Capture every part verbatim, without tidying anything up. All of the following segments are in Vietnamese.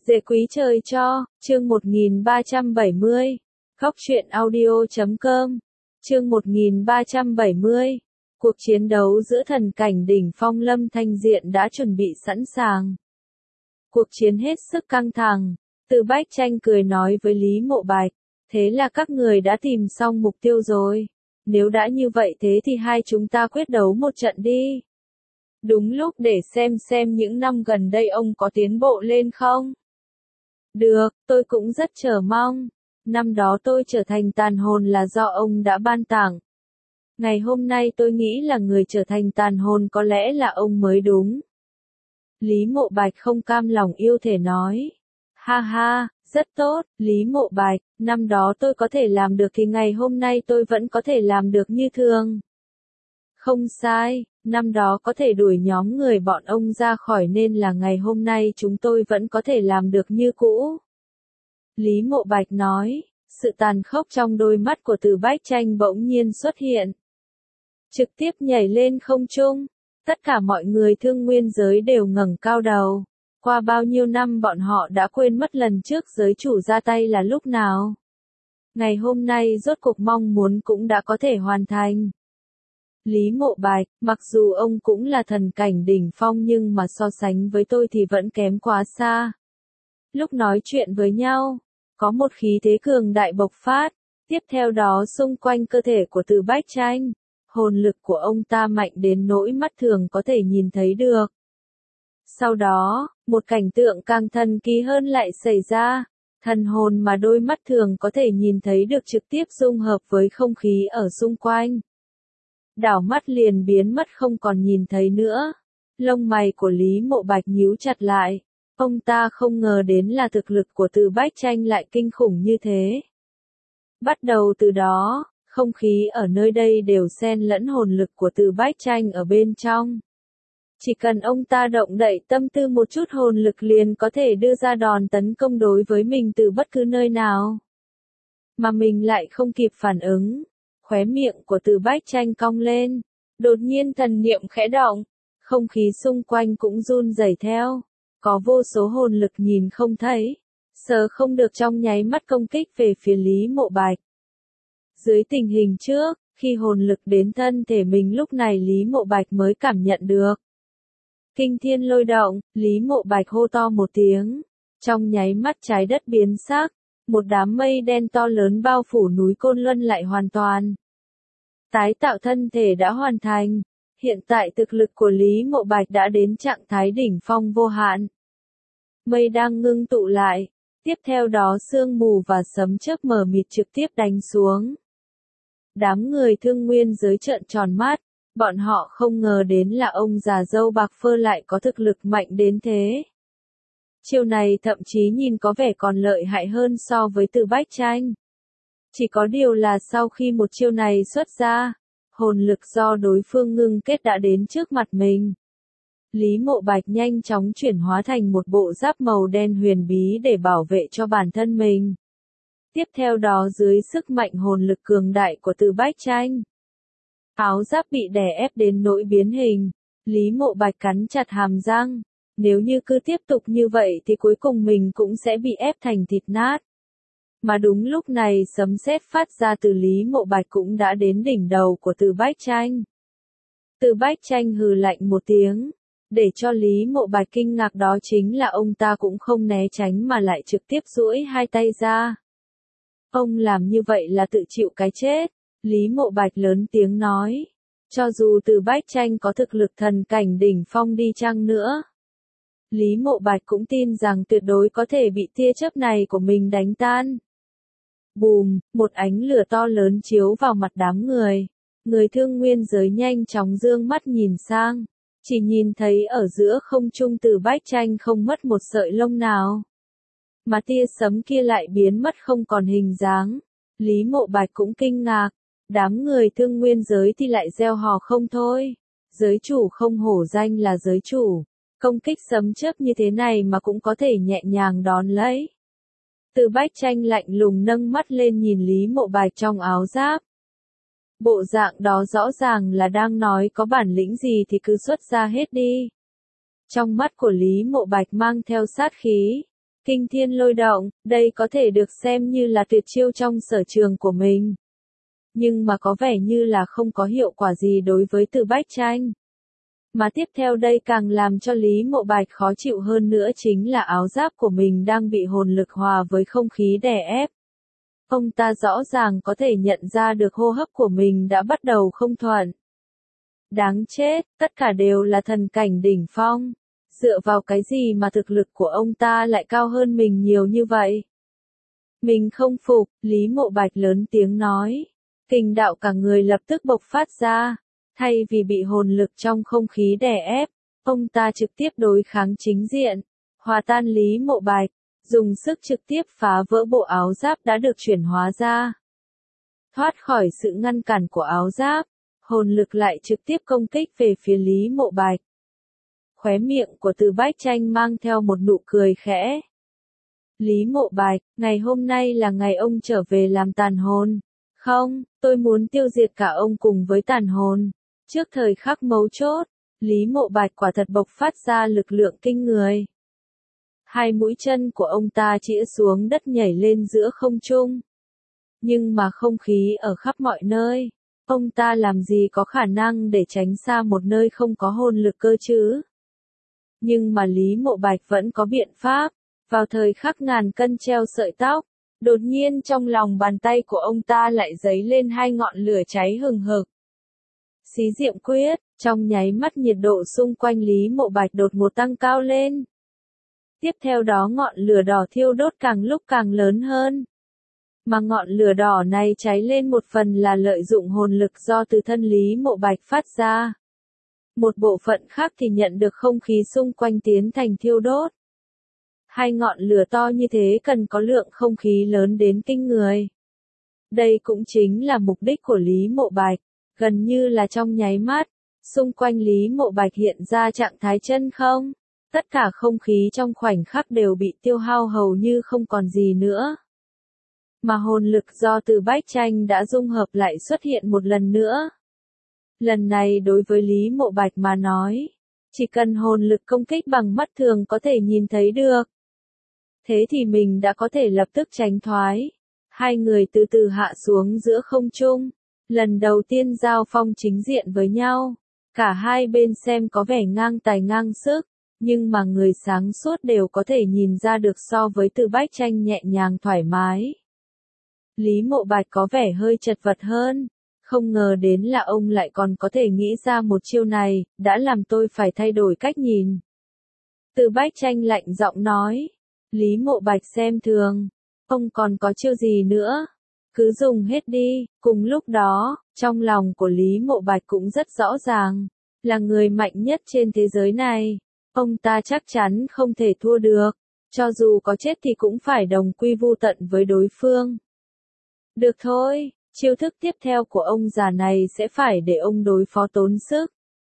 Dễ quý trời cho, chương một nghìn ba trăm bảy mươi. Góc truyện audio chấm com. Chương một nghìn ba trăm bảy mươi. Cuộc chiến đấu giữa thần cảnh đỉnh phong Lâm Thanh Diện đã chuẩn bị sẵn sàng. Cuộc chiến hết sức căng thẳng. Từ Bách Tranh cười nói với Lý Mộ Bạch, thế là các người đã tìm xong mục tiêu rồi. Nếu đã như vậy thế thì hai chúng ta quyết đấu một trận đi. Đúng lúc để xem xem những năm gần đây ông có tiến bộ lên không. Được, tôi cũng rất chờ mong. Năm đó tôi trở thành tàn hồn là do ông đã ban tặng. Ngày hôm nay tôi nghĩ là người trở thành tàn hồn có lẽ là ông mới đúng. Lý Mộ Bạch không cam lòng yêu thể nói. Ha ha, rất tốt, Lý Mộ Bạch, năm đó tôi có thể làm được thì ngày hôm nay tôi vẫn có thể làm được như thường. Không sai, năm đó có thể đuổi nhóm người bọn ông ra khỏi nên là ngày hôm nay chúng tôi vẫn có thể làm được như cũ. Lý Mộ Bạch nói, sự tàn khốc trong đôi mắt của Từ Bách Tranh bỗng nhiên xuất hiện. Trực tiếp nhảy lên không trung, tất cả mọi người Thương Nguyên giới đều ngẩng cao đầu. Qua bao nhiêu năm bọn họ đã quên mất lần trước giới chủ ra tay là lúc nào. Ngày hôm nay rốt cuộc mong muốn cũng đã có thể hoàn thành. Lý Mộ Bạch, mặc dù ông cũng là thần cảnh đỉnh phong nhưng mà so sánh với tôi thì vẫn kém quá xa. Lúc nói chuyện với nhau, có một khí thế cường đại bộc phát, tiếp theo đó xung quanh cơ thể của Từ Bách Tranh, hồn lực của ông ta mạnh đến nỗi mắt thường có thể nhìn thấy được. Sau đó, một cảnh tượng càng thần kỳ hơn lại xảy ra, thần hồn mà đôi mắt thường có thể nhìn thấy được trực tiếp dung hợp với không khí ở xung quanh. Đảo mắt liền biến mất không còn nhìn thấy nữa. Lông mày của Lý Mộ Bạch nhíu chặt lại. Ông ta không ngờ đến là thực lực của Từ Bách Tranh lại kinh khủng như thế. Bắt đầu từ đó, không khí ở nơi đây đều xen lẫn hồn lực của Từ Bách Tranh ở bên trong. Chỉ cần ông ta động đậy tâm tư một chút hồn lực liền có thể đưa ra đòn tấn công đối với mình từ bất cứ nơi nào. Mà mình lại không kịp phản ứng. Khóe miệng của Từ Bách Tranh cong lên. Đột nhiên thần niệm khẽ động. Không khí xung quanh cũng run rẩy theo. Có vô số hồn lực nhìn không thấy. Sờ không được trong nháy mắt công kích về phía Lý Mộ Bạch. Dưới tình hình trước, khi hồn lực đến thân thể mình lúc này Lý Mộ Bạch mới cảm nhận được. Kinh thiên lôi động, Lý Mộ Bạch hô to một tiếng. Trong nháy mắt trái đất biến sắc. Một đám mây đen to lớn bao phủ núi Côn Luân lại hoàn toàn. Tái tạo thân thể đã hoàn thành. Hiện tại thực lực của Lý Mộ Bạch đã đến trạng thái đỉnh phong vô hạn. Mây đang ngưng tụ lại. Tiếp theo đó sương mù và sấm chớp mờ mịt trực tiếp đánh xuống. Đám người Thương Nguyên giới trợn tròn mắt. Bọn họ không ngờ đến là ông già râu bạc phơ lại có thực lực mạnh đến thế. Chiêu này thậm chí nhìn có vẻ còn lợi hại hơn so với Từ Bách Tranh. Chỉ có điều là sau khi một chiêu này xuất ra, hồn lực do đối phương ngưng kết đã đến trước mặt mình. Lý Mộ Bạch nhanh chóng chuyển hóa thành một bộ giáp màu đen huyền bí để bảo vệ cho bản thân mình. Tiếp theo đó dưới sức mạnh hồn lực cường đại của Từ Bách Tranh, áo giáp bị đè ép đến nỗi biến hình. Lý Mộ Bạch cắn chặt hàm răng. Nếu như cứ tiếp tục như vậy thì cuối cùng mình cũng sẽ bị ép thành thịt nát. Mà đúng lúc này sấm sét phát ra từ Lý Mộ Bạch cũng đã đến đỉnh đầu của Từ Bách Tranh. Từ Bách Tranh hừ lạnh một tiếng. Để cho Lý Mộ Bạch kinh ngạc đó chính là ông ta cũng không né tránh mà lại trực tiếp duỗi hai tay ra. Ông làm như vậy là tự chịu cái chết. Lý Mộ Bạch lớn tiếng nói. Cho dù Từ Bách Tranh có thực lực thần cảnh đỉnh phong đi chăng nữa, Lý Mộ Bạch cũng tin rằng tuyệt đối có thể bị tia chớp này của mình đánh tan. Bùm, một ánh lửa to lớn chiếu vào mặt đám người. Người Thương Nguyên giới nhanh chóng dương mắt nhìn sang. Chỉ nhìn thấy ở giữa không trung Từ Bách Tranh không mất một sợi lông nào. Mà tia sấm kia lại biến mất không còn hình dáng. Lý Mộ Bạch cũng kinh ngạc. Đám người Thương Nguyên giới thì lại reo hò không thôi. Giới chủ không hổ danh là giới chủ. Công kích sấm chớp như thế này mà cũng có thể nhẹ nhàng đón lấy. Từ Bách Tranh lạnh lùng nâng mắt lên nhìn Lý Mộ Bạch trong áo giáp. Bộ dạng đó rõ ràng là đang nói có bản lĩnh gì thì cứ xuất ra hết đi. Trong mắt của Lý Mộ Bạch mang theo sát khí. Kinh thiên lôi động, đây có thể được xem như là tuyệt chiêu trong sở trường của mình. Nhưng mà có vẻ như là không có hiệu quả gì đối với Từ Bách Tranh. Mà tiếp theo đây càng làm cho Lý Mộ Bạch khó chịu hơn nữa chính là áo giáp của mình đang bị hồn lực hòa với không khí đè ép. Ông ta rõ ràng có thể nhận ra được hô hấp của mình đã bắt đầu không thuận. Đáng chết, tất cả đều là thần cảnh đỉnh phong. Dựa vào cái gì mà thực lực của ông ta lại cao hơn mình nhiều như vậy? Mình không phục, Lý Mộ Bạch lớn tiếng nói. Kình đạo cả người lập tức bộc phát ra. Thay vì bị hồn lực trong không khí đè ép, ông ta trực tiếp đối kháng chính diện, hòa tan Lý Mộ Bạch, dùng sức trực tiếp phá vỡ bộ áo giáp đã được chuyển hóa ra. Thoát khỏi sự ngăn cản của áo giáp, hồn lực lại trực tiếp công kích về phía Lý Mộ Bạch. Khóe miệng của Từ Bách Tranh mang theo một nụ cười khẽ. Lý Mộ Bạch, ngày hôm nay là ngày ông trở về làm tàn hồn. Không, tôi muốn tiêu diệt cả ông cùng với tàn hồn. Trước thời khắc mấu chốt, Lý Mộ Bạch quả thật bộc phát ra lực lượng kinh người. Hai mũi chân của ông ta chĩa xuống đất nhảy lên giữa không trung. Nhưng mà không khí ở khắp mọi nơi. Ông ta làm gì có khả năng để tránh xa một nơi không có hồn lực cơ chứ? Nhưng mà Lý Mộ Bạch vẫn có biện pháp. Vào thời khắc ngàn cân treo sợi tóc, đột nhiên trong lòng bàn tay của ông ta lại dấy lên hai ngọn lửa cháy hừng hực. Xí Diệm Quyết, trong nháy mắt nhiệt độ xung quanh Lý Mộ Bạch đột ngột tăng cao lên. Tiếp theo đó ngọn lửa đỏ thiêu đốt càng lúc càng lớn hơn. Mà ngọn lửa đỏ này cháy lên một phần là lợi dụng hồn lực do từ thân Lý Mộ Bạch phát ra. Một bộ phận khác thì nhận được không khí xung quanh tiến thành thiêu đốt. Hai ngọn lửa to như thế cần có lượng không khí lớn đến kinh người. Đây cũng chính là mục đích của Lý Mộ Bạch, gần như là trong nháy mắt, xung quanh Lý Mộ Bạch hiện ra trạng thái chân không. Tất cả không khí trong khoảnh khắc đều bị tiêu hao hầu như không còn gì nữa. Mà hồn lực do Từ Bách Tranh đã dung hợp lại xuất hiện một lần nữa. Lần này đối với Lý Mộ Bạch mà nói, chỉ cần hồn lực công kích bằng mắt thường có thể nhìn thấy được. Thế thì mình đã có thể lập tức tránh thoái. Hai người từ từ hạ xuống giữa không trung. Lần đầu tiên giao phong chính diện với nhau. Cả hai bên xem có vẻ ngang tài ngang sức. Nhưng mà người sáng suốt đều có thể nhìn ra được so với Từ Bách Tranh nhẹ nhàng thoải mái. Lý Mộ Bạch có vẻ hơi chật vật hơn. Không ngờ đến là ông lại còn có thể nghĩ ra một chiêu này, đã làm tôi phải thay đổi cách nhìn. Từ Bách Tranh lạnh giọng nói. Lý Mộ Bạch xem thường. Ông còn có chiêu gì nữa? Cứ dùng hết đi. Cùng lúc đó, trong lòng của Lý Mộ Bạch cũng rất rõ ràng. Là người mạnh nhất trên thế giới này. Ông ta chắc chắn không thể thua được. Cho dù có chết thì cũng phải đồng quy vu tận với đối phương. Được thôi, chiêu thức tiếp theo của ông già này sẽ phải để ông đối phó tốn sức.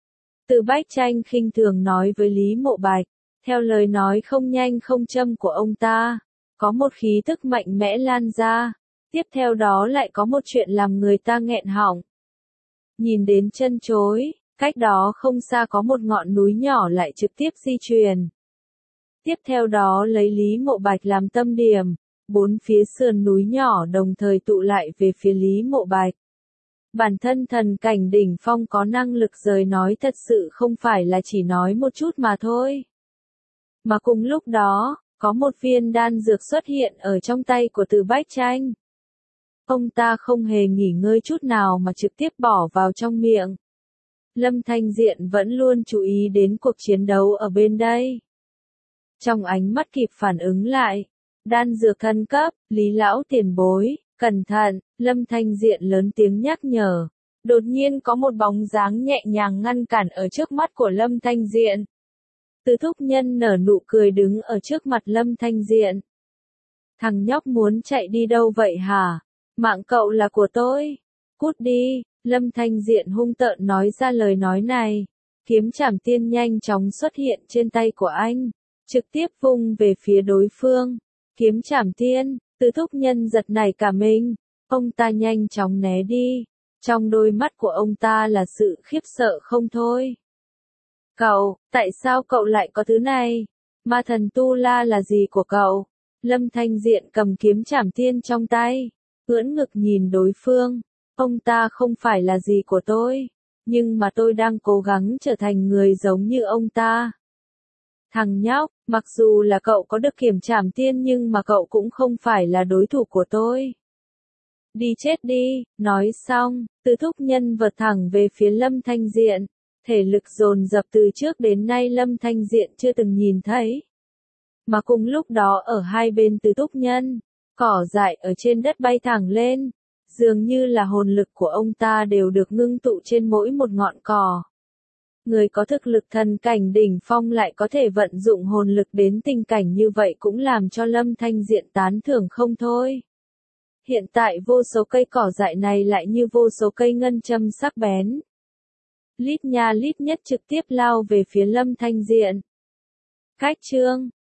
Từ Bách Tranh khinh thường nói với Lý Mộ Bạch. Theo lời nói không nhanh không chậm của ông ta, có một khí tức mạnh mẽ lan ra. Tiếp theo đó lại có một chuyện làm người ta nghẹn họng. Nhìn đến chân chối, cách đó không xa có một ngọn núi nhỏ lại trực tiếp di chuyển. Tiếp theo đó lấy Lý Mộ Bạch làm tâm điểm, bốn phía sườn núi nhỏ đồng thời tụ lại về phía Lý Mộ Bạch. Bản thân thần cảnh đỉnh phong có năng lực rời nói thật sự không phải là chỉ nói một chút mà thôi. Mà cùng lúc đó, có một viên đan dược xuất hiện ở trong tay của Từ Bách Tranh. Ông ta không hề nghỉ ngơi chút nào mà trực tiếp bỏ vào trong miệng. Lâm Thanh Diện vẫn luôn chú ý đến cuộc chiến đấu ở bên đây. Trong ánh mắt kịp phản ứng lại, đan dược thân cấp, Lý lão tiền bối, cẩn thận, Lâm Thanh Diện lớn tiếng nhắc nhở. Đột nhiên có một bóng dáng nhẹ nhàng ngăn cản ở trước mắt của Lâm Thanh Diện. Từ Thúc Nhân nở nụ cười đứng ở trước mặt Lâm Thanh Diện. Thằng nhóc muốn chạy đi đâu vậy hả? Mạng cậu là của tôi. Cút đi, Lâm Thanh Diện hung tợn nói ra lời nói này. Kiếm Trảm Tiên nhanh chóng xuất hiện trên tay của anh, trực tiếp vung về phía đối phương. Kiếm Trảm Tiên, Từ Thúc Nhân giật nảy cả mình. Ông ta nhanh chóng né đi. Trong đôi mắt của ông ta là sự khiếp sợ không thôi. Cậu, tại sao cậu lại có thứ này? Ma thần Tu La là gì của cậu? Lâm Thanh Diện cầm kiếm trảm tiên trong tay, ưỡn ngực nhìn đối phương. Ông ta không phải là gì của tôi, nhưng mà tôi đang cố gắng trở thành người giống như ông ta. Thằng nhóc, mặc dù là cậu có được kiểm trảm tiên nhưng mà cậu cũng không phải là đối thủ của tôi. Đi chết đi, nói xong, Từ Thúc nhân vật thẳng về phía Lâm Thanh Diện, thể lực dồn dập từ trước đến nay Lâm Thanh Diện chưa từng nhìn thấy. Mà cùng lúc đó ở hai bên Từ Thúc nhân, cỏ dại ở trên đất bay thẳng lên, dường như là hồn lực của ông ta đều được ngưng tụ trên mỗi một ngọn cỏ. Người có thực lực thần cảnh đỉnh phong lại có thể vận dụng hồn lực đến tình cảnh như vậy cũng làm cho Lâm Thanh Diện tán thưởng không thôi. Hiện tại vô số cây cỏ dại này lại như vô số cây ngân châm sắc bén. Lít nha lít nhất trực tiếp lao về phía Lâm Thanh Diện. Cách chương